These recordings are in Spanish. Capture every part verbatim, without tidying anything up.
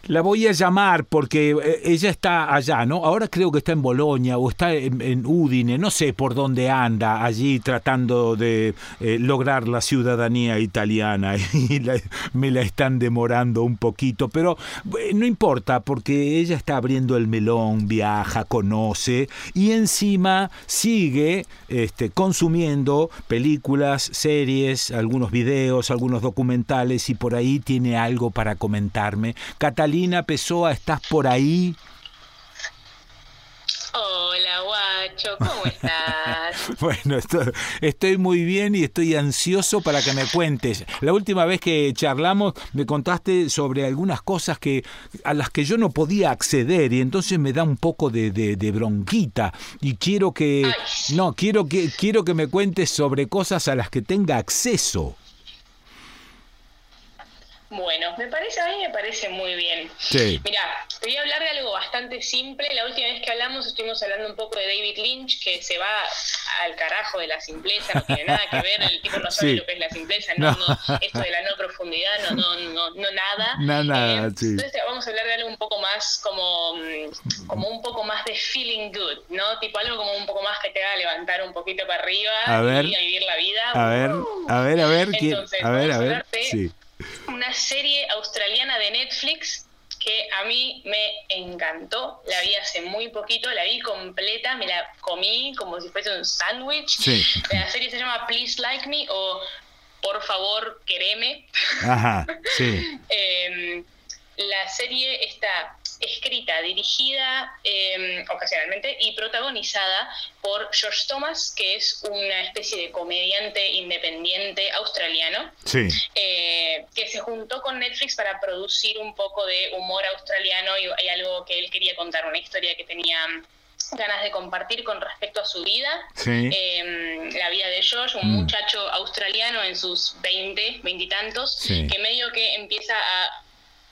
La voy a llamar porque eh, ella está allá, ¿no? Ahora creo que está en Bolonia o está en, en Udine, no sé por dónde anda, allí tratando de eh, lograr la ciudadanía italiana y la, me la están demorando un poquito, pero eh, no importa porque ella está abriendo el melón, viaja, conoce y encima sigue este, consumiendo películas, series, algunos videos, algunos documentales y por ahí tiene algo para comentarme. Catalina Pessoa, ¿estás por ahí? Hola, guacho, ¿cómo estás? Bueno, estoy, estoy muy bien y estoy ansioso para que me cuentes. La última vez que charlamos me contaste sobre algunas cosas que a las que yo no podía acceder y entonces me da un poco de, de, de bronquita y quiero que Ay. no quiero que quiero que me cuentes sobre cosas a las que tenga acceso. Bueno, me parece, a mí me parece muy bien. Sí. Mirá, te voy a hablar de algo bastante simple. La última vez que hablamos estuvimos hablando un poco de David Lynch, que se va al carajo de la simpleza, no tiene nada que ver, el tipo no sabe Sí. lo que es la simpleza, no, No. no, esto de la no profundidad, no, no, no, no nada. No, nada, Eh, sí. Entonces vamos a hablar de algo un poco más como, mm, como un poco más de feeling good, ¿no? Tipo algo como un poco más que te haga levantar un poquito para arriba A ver. y a vivir la vida. A ver, ¡Uh! a ver, a ver, ¿quién? Entonces, A ver, vamos a a ver. hablar de Sí. una serie australiana de Netflix que a mí me encantó. La vi hace muy poquito, la vi completa, me la comí como si fuese un sándwich. Sí. La serie se llama Please Like Me o Por favor, quereme. Ajá, sí. eh, la serie está escrita, dirigida eh, ocasionalmente y protagonizada por George Thomas, que es una especie de comediante independiente australiano, Sí. eh, que se juntó con Netflix para producir un poco de humor australiano y hay algo que él quería contar, una historia que tenía ganas de compartir con respecto a su vida, Sí. eh, la vida de George, un Mm. muchacho australiano en sus veinte, veintitantos, Sí. que medio que empieza a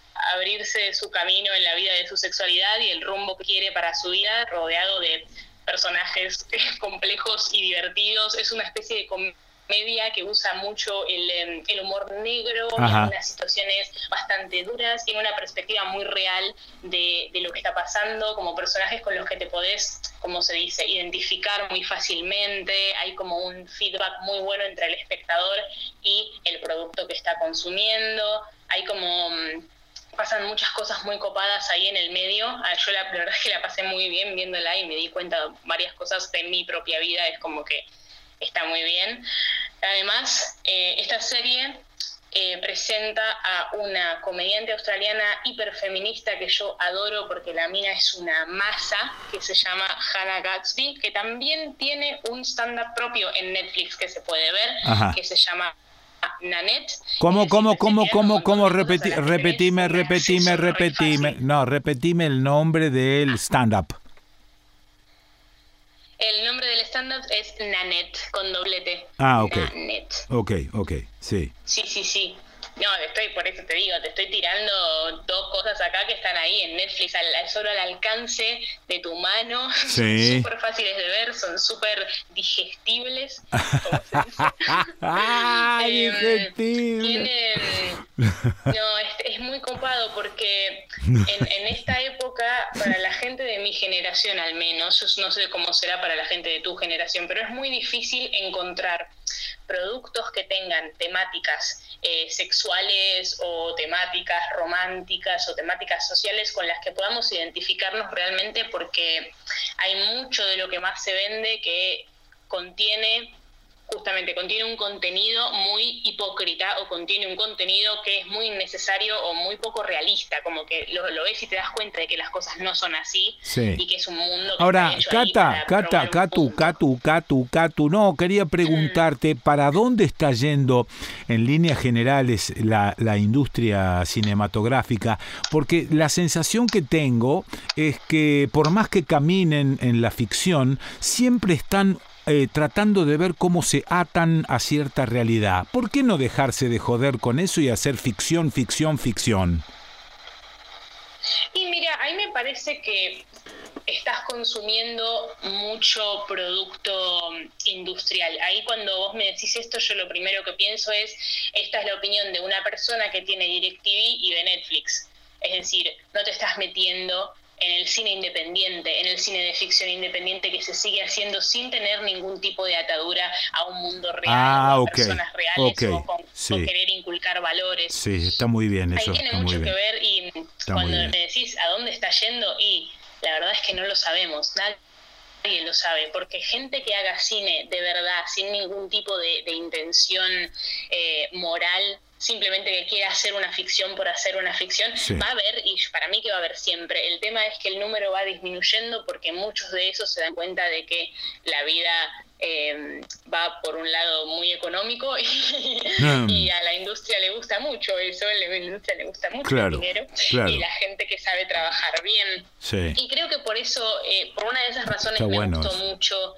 abrirse su camino en la vida de su sexualidad y el rumbo que quiere para su vida, rodeado de personajes complejos y divertidos. Es una especie de comedia que usa mucho el, el humor negro, Ajá. en unas situaciones bastante duras, tiene una perspectiva muy real de, de lo que está pasando, como personajes con los que te podés, como se dice, identificar muy fácilmente. Hay como un feedback muy bueno entre el espectador y el producto que está consumiendo. Hay como... pasan muchas cosas muy copadas ahí en el medio. Yo la, la verdad es que la pasé muy bien viéndola y me di cuenta de varias cosas de mi propia vida, es como que está muy bien. Además, eh, esta serie eh, presenta a una comediante australiana hiperfeminista que yo adoro porque la mina es una masa, que se llama Hannah Gadsby, que también tiene un stand-up propio en Netflix que se puede ver, Ajá. que se llama Nanette. ¿Cómo, cómo, cómo, cómo, cómo? Repeti, Repeti, repetime, repetime, repetime. No, repetime el nombre del stand-up. El nombre del stand-up es Nanette, con doble T. Ah, ok. Nanette. Ok, ok, sí. Sí, sí, sí. No, estoy, por eso te digo, te estoy tirando dos cosas acá que están ahí en Netflix, al, solo al alcance de tu mano. Sí. Son súper fáciles de ver, son súper digestibles, como se dice. ¡Ah, Eh, digestible! Tienen... No, es, es muy copado porque en, en esta época, para la gente de mi generación al menos, yo no sé cómo será para la gente de tu generación, pero es muy difícil encontrar productos que tengan temáticas eh, sexuales o temáticas románticas o temáticas sociales con las que podamos identificarnos realmente, porque hay mucho de lo que más se vende que contiene... justamente contiene un contenido muy hipócrita o contiene un contenido que es muy innecesario o muy poco realista, como que lo, lo ves y te das cuenta de que las cosas no son así, sí. Y que es un mundo que ahora, está hecho ahí Cata, para Cata, probar un Catu, punto. Catu, Catu, Catu, no, quería preguntarte, ¿para dónde está yendo en líneas generales la, la industria cinematográfica? Porque la sensación que tengo es que por más que caminen en la ficción, siempre están Eh, tratando de ver cómo se atan a cierta realidad. ¿Por qué no dejarse de joder con eso y hacer ficción, ficción, ficción? Y mira, a mí me parece que estás consumiendo mucho producto industrial. Ahí cuando vos me decís esto, yo lo primero que pienso es, esta es la opinión de una persona que tiene DirecTV y de Netflix. Es decir, no te estás metiendo en el cine independiente, en el cine de ficción independiente que se sigue haciendo sin tener ningún tipo de atadura a un mundo real, ah, o a okay, personas reales, okay, o, con, sí. o querer inculcar valores. Sí, está muy bien eso. Ahí tiene está mucho muy que bien. ver, y Está cuando me decís a dónde está yendo, y la verdad es que no lo sabemos, nadie lo sabe, porque gente que haga cine de verdad, sin ningún tipo de, de intención eh, moral, simplemente que quiera hacer una ficción por hacer una ficción, sí. va a haber, y para mí que va a haber siempre. El tema es que el número va disminuyendo porque muchos de esos se dan cuenta de que la vida eh, va por un lado muy económico y, mm. y a la industria le gusta mucho eso, a la industria le gusta mucho claro, el dinero, claro. y la gente que sabe trabajar bien. Sí. Y creo que por eso, eh, por una de esas razones, Está me bueno gustó eso. mucho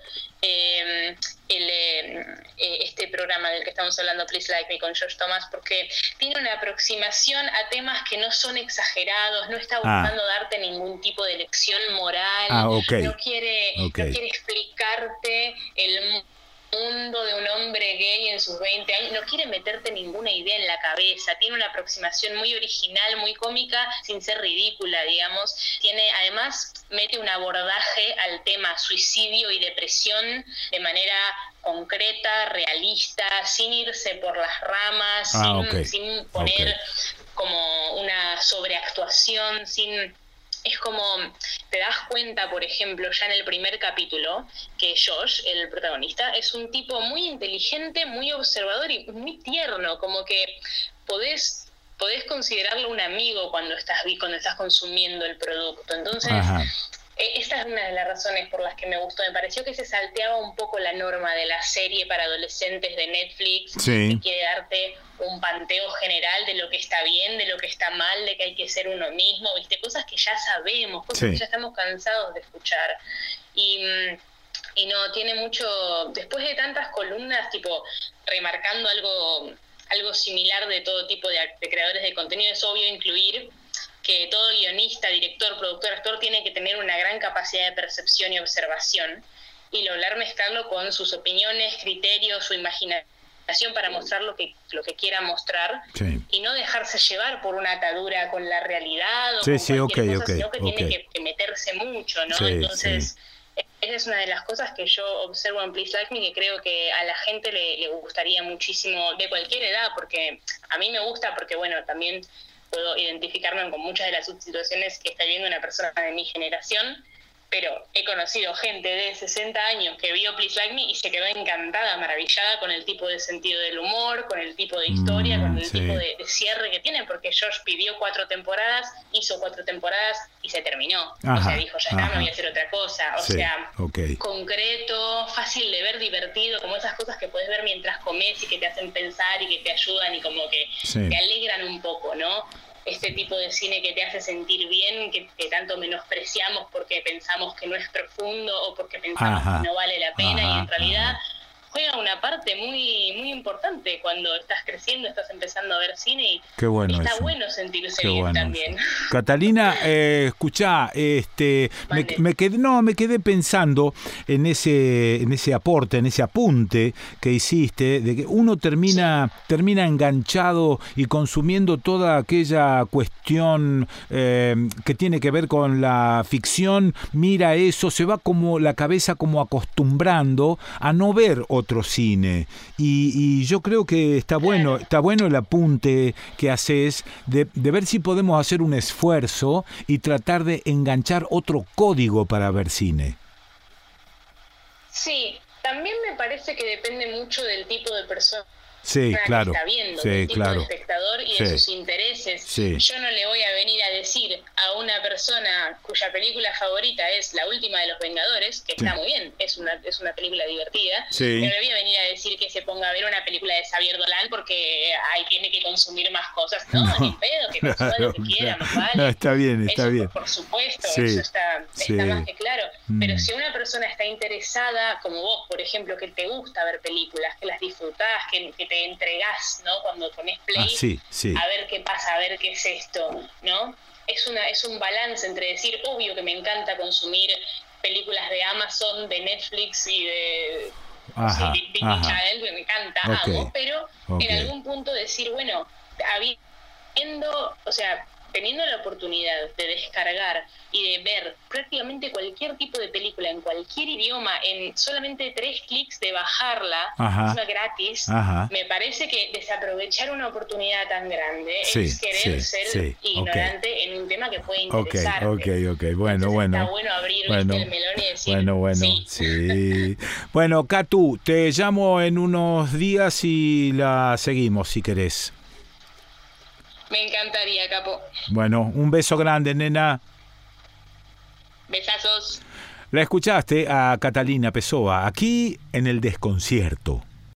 eh, el, eh, este programa del que estamos hablando, Please Like Me, con Josh Thomas, porque tiene una aproximación a temas que no son exagerados, no está buscando ah. darte ningún tipo de lección moral, ah, okay. no quiere, okay. no quiere explicarte el mundo de un hombre gay en sus veinte años, no quiere meterte ninguna idea en la cabeza, tiene una aproximación muy original, muy cómica, sin ser ridícula, digamos. Tiene, además, mete un abordaje al tema suicidio y depresión de manera concreta, realista, sin irse por las ramas, ah, sin, okay. sin poner okay. como una sobreactuación, sin... Es como, te das cuenta, por ejemplo, ya en el primer capítulo, que Josh, el protagonista, es un tipo muy inteligente, muy observador y muy tierno, como que podés, podés considerarlo un amigo cuando estás, cuando estás consumiendo el producto. Entonces, Ajá. esta es una de las razones por las que me gustó. Me pareció que se salteaba un poco la norma de la serie para adolescentes de Netflix, sí. que quiere darte un panteo general de lo que está bien, de lo que está mal, de que hay que ser uno mismo, ¿viste? Cosas que ya sabemos, cosas sí. que ya estamos cansados de escuchar. Y, y no, tiene mucho... Después de tantas columnas, tipo, remarcando algo, algo similar de todo tipo de, de creadores de contenido, es obvio incluir que todo guionista, director, productor, actor tiene que tener una gran capacidad de percepción y observación y lograr mezclarlo con sus opiniones, criterios, su imaginación para mostrar lo que lo que quiera mostrar, sí. y no dejarse llevar por una atadura con la realidad o sí, con sí, cualquier okay, cosa, okay, sino que okay. tiene que, que meterse mucho, ¿no? Sí, Entonces, sí. esa es una de las cosas que yo observo en Please Like Me, que creo que a la gente le, le gustaría muchísimo, de cualquier edad, porque a mí me gusta, porque bueno, también puedo identificarme con muchas de las situaciones que está viviendo una persona de mi generación, pero he conocido gente de sesenta años que vio Please Like Me y se quedó encantada, maravillada con el tipo de sentido del humor, con el tipo de historia, mm, con el sí. tipo de, de cierre que tiene, porque Josh pidió cuatro temporadas, hizo cuatro temporadas y se terminó. Ajá, o sea, dijo, ya está, me voy a hacer otra cosa. O sí, sea, okay. concreto, fácil de ver, divertido, como esas cosas que puedes ver mientras comes y que te hacen pensar y que te ayudan y como que sí. te alegran un poco, ¿no? Este tipo de cine que te hace sentir bien, que, que tanto menospreciamos porque pensamos que no es profundo o porque pensamos ajá, que no vale la pena, ajá, y en realidad ajá. juega una parte muy muy importante cuando estás creciendo, estás empezando a ver cine y Qué bueno está eso. bueno sentirse Qué bien bueno también. Eso. Catalina, eh, escuchá, este, me, me quedé, no, me quedé pensando en ese, en ese aporte, en ese apunte que hiciste, de que uno termina, sí. termina enganchado y consumiendo toda aquella cuestión eh, que tiene que ver con la ficción, mira eso, se va como la cabeza como acostumbrando a no ver otro cine. Y, y yo creo que está bueno, está bueno el apunte que haces de, de ver si podemos hacer un esfuerzo y tratar de enganchar otro código para ver cine. Sí, también me parece que depende mucho del tipo de persona. Sí, claro. Que está viendo, sí, del tipo claro. de espectador y sí. de sus intereses. Sí. Yo no le voy a venir a decir a una persona cuya película favorita es La Última de los Vengadores, que sí. está muy bien, es una es una película divertida, sí. no le voy a venir a decir que se ponga a ver una película de Xavier Dolan porque ahí tiene que consumir más cosas. No, no ni pedo, que claro, consuma lo que quiera, más vale. No, está bien, está eso, bien. Por, por supuesto, sí. eso está, sí. está más que claro. Mm. Pero si una persona está interesada, como vos, por ejemplo, que te gusta ver películas, que las disfrutás, que, que te entregás, ¿no? Cuando pones play, ah, sí, sí. a ver qué pasa, a ver qué es esto, ¿no? Es una es un balance entre decir, obvio que me encanta consumir películas de Amazon, de Netflix y de ajá, sí, Disney Channel, que me encanta, okay. amo, pero okay. en algún punto decir, bueno, habiendo, o sea, teniendo la oportunidad de descargar y de ver prácticamente cualquier tipo de película en cualquier idioma en solamente tres clics de bajarla, encima gratis, Ajá. me parece que desaprovechar una oportunidad tan grande sí, es querer sí, ser sí. ignorante okay. en un tema que puede interesarte. Ok, ok, ok. Bueno, Entonces bueno. Está bueno abrir bueno, el melón y decir bueno, bueno, sí. sí. Bueno, Catu, te llamo en unos días y la seguimos si querés. Me encantaría, Capo. Bueno, un beso grande, nena. Besazos. La escuchaste a Catalina Pessoa aquí en El Desconcierto.